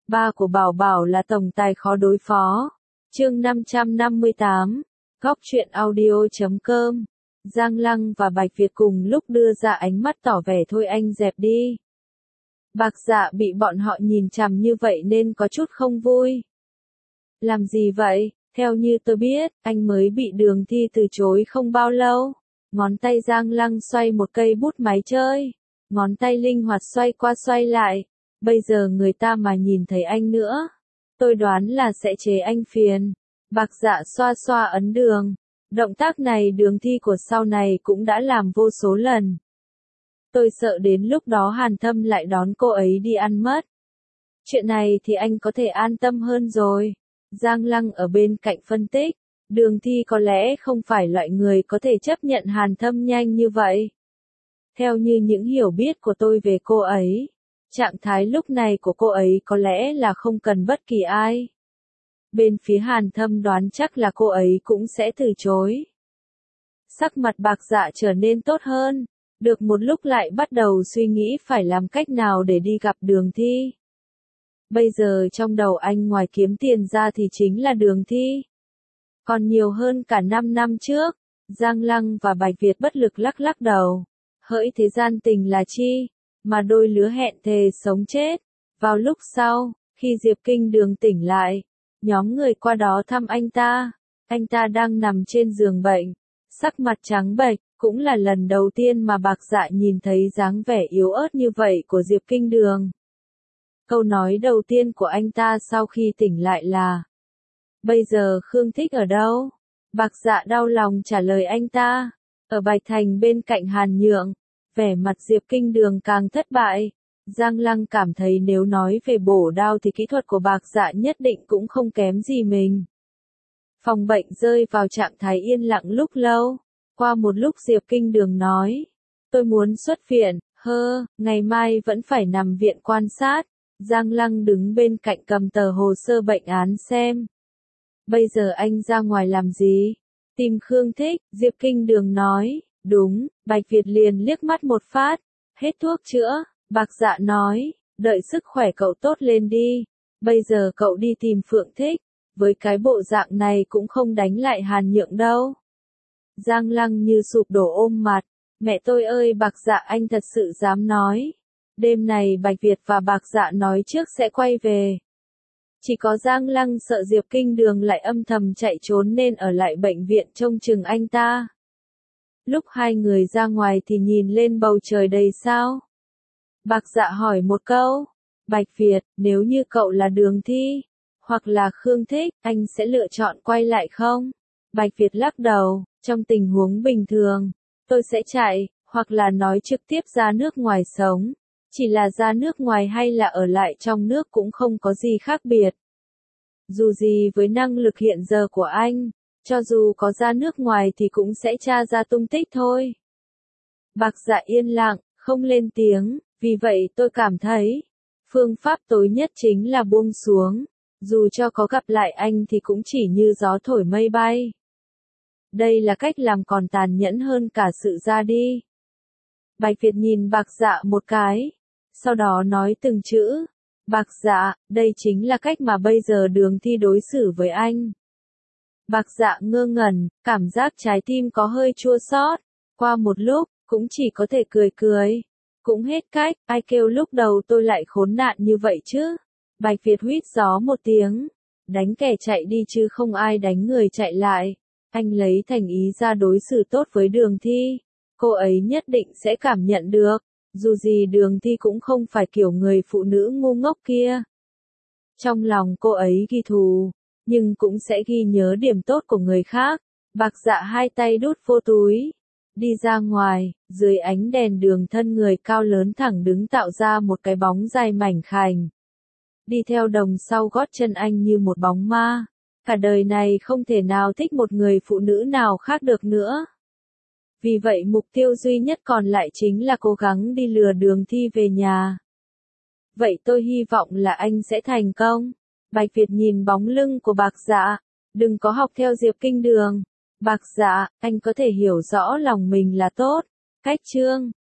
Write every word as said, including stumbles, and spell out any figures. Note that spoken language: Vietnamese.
Ba của Bảo Bảo là tổng tài khó đối phó. Chương năm trăm năm mươi tám. Góc truyện audio chấm com. Giang Lăng và Bạch Việt cùng lúc đưa ra ánh mắt tỏ vẻ thôi anh dẹp đi. Bạc Dạ bị bọn họ nhìn chằm như vậy nên có chút không vui. Làm gì vậy? Theo như tôi biết, anh mới bị Đường Thi từ chối không bao lâu. Ngón tay Giang Lăng xoay một cây bút máy chơi. Ngón tay linh hoạt xoay qua xoay lại. Bây giờ người ta mà nhìn thấy anh nữa, tôi đoán là sẽ chế anh phiền. Bạc Dạ xoa xoa ấn đường. Động tác này Đường Thi của sau này cũng đã làm vô số lần. Tôi sợ đến lúc đó Hàn Thâm lại đón cô ấy đi ăn mất. Chuyện này thì anh có thể an tâm hơn rồi. Giang Lăng ở bên cạnh phân tích. Đường Thi có lẽ không phải loại người có thể chấp nhận Hàn Thâm nhanh như vậy. Theo như những hiểu biết của tôi về cô ấy, trạng thái lúc này của cô ấy có lẽ là không cần bất kỳ ai. Bên phía Hàn Thâm đoán chắc là cô ấy cũng sẽ từ chối. Sắc mặt Bạc Dạ trở nên tốt hơn. Được một lúc lại bắt đầu suy nghĩ phải làm cách nào để đi gặp Đường Thi. Bây giờ trong đầu anh ngoài kiếm tiền ra thì chính là Đường Thi. Còn nhiều hơn cả năm năm trước. Giang Lăng và Bạch Việt bất lực lắc lắc đầu. Hỡi thế gian tình là chi, mà đôi lứa hẹn thề sống chết. Vào lúc sau, khi Diệp Kinh Đường tỉnh lại, nhóm người qua đó thăm anh ta. Anh ta đang nằm trên giường bệnh, sắc mặt trắng bệch, cũng là lần đầu tiên mà Bạc Dạ nhìn thấy dáng vẻ yếu ớt như vậy của Diệp Kinh Đường. Câu nói đầu tiên của anh ta sau khi tỉnh lại là: bây giờ Khương Thích ở đâu? Bạc Dạ đau lòng trả lời anh ta: ở Bạch Thành bên cạnh Hàn Nhượng. Vẻ mặt Diệp Kinh Đường càng thất bại. Giang Lăng cảm thấy nếu nói về bổ đao thì kỹ thuật của Bạc Dạ nhất định cũng không kém gì mình. Phòng bệnh rơi vào trạng thái yên lặng lúc lâu. Qua một lúc Diệp Kinh Đường nói: tôi muốn xuất viện, hơ, ngày mai vẫn phải nằm viện quan sát. Giang Lăng đứng bên cạnh cầm tờ hồ sơ bệnh án xem. Bây giờ anh ra ngoài làm gì? Tìm Khương Thích, Diệp Kinh Đường nói. Đúng, Bạch Việt liền liếc mắt một phát. Hết thuốc chữa, Bạc Dạ nói. Đợi sức khỏe cậu tốt lên đi. Bây giờ cậu đi tìm Phượng Thích. Với cái bộ dạng này cũng không đánh lại Hàn Nhượng đâu. Giang Lăng như sụp đổ ôm mặt. Mẹ tôi ơi, Bạc Dạ anh thật sự dám nói. Đêm này Bạch Việt và Bạc Dạ nói trước sẽ quay về. Chỉ có Giang Lăng sợ Diệp Kinh Đường lại âm thầm chạy trốn nên ở lại bệnh viện trông chừng anh ta. Lúc hai người ra ngoài thì nhìn lên bầu trời đầy sao. Bạc Dạ hỏi một câu. Bạch Việt, nếu như cậu là Đường Thi, hoặc là Khương Thích, anh sẽ lựa chọn quay lại không? Bạch Việt lắc đầu, trong tình huống bình thường, tôi sẽ chạy, hoặc là nói trực tiếp ra nước ngoài sống. Chỉ là ra nước ngoài hay là ở lại trong nước cũng không có gì khác biệt. Dù gì với năng lực hiện giờ của anh, cho dù có ra nước ngoài thì cũng sẽ tra ra tung tích thôi. Bạc Dạ yên lặng, không lên tiếng, vì vậy tôi cảm thấy, phương pháp tối nhất chính là buông xuống. Dù cho có gặp lại anh thì cũng chỉ như gió thổi mây bay. Đây là cách làm còn tàn nhẫn hơn cả sự ra đi. Bạch Việt nhìn Bạc Dạ một cái, sau đó nói từng chữ. Bạc Dạ, đây chính là cách mà bây giờ Đường Thi đối xử với anh. Bạc Dạ ngơ ngẩn, cảm giác trái tim có hơi chua xót. Qua một lúc, cũng chỉ có thể cười cười. Cũng hết cách, ai kêu lúc đầu tôi lại khốn nạn như vậy chứ. Bạch Việt huýt gió một tiếng. Đánh kẻ chạy đi chứ không ai đánh người chạy lại. Anh lấy thành ý ra đối xử tốt với Đường Thi. Cô ấy nhất định sẽ cảm nhận được. Dù gì Đường Thi cũng không phải kiểu người phụ nữ ngu ngốc kia. Trong lòng cô ấy ghi thù, nhưng cũng sẽ ghi nhớ điểm tốt của người khác. Bạc Dạ hai tay đút vô túi. Đi ra ngoài, dưới ánh đèn đường thân người cao lớn thẳng đứng tạo ra một cái bóng dài mảnh khảnh. Đi theo đồng sau gót chân anh như một bóng ma. Cả đời này không thể nào thích một người phụ nữ nào khác được nữa. Vì vậy mục tiêu duy nhất còn lại chính là cố gắng đi lừa Đường Thi về nhà. Vậy tôi hy vọng là anh sẽ thành công. Bạch Việt nhìn bóng lưng của Bạc Dạ. Đừng có học theo Diệp Kinh Đường. Bạc Dạ, anh có thể hiểu rõ lòng mình là tốt. Cách chương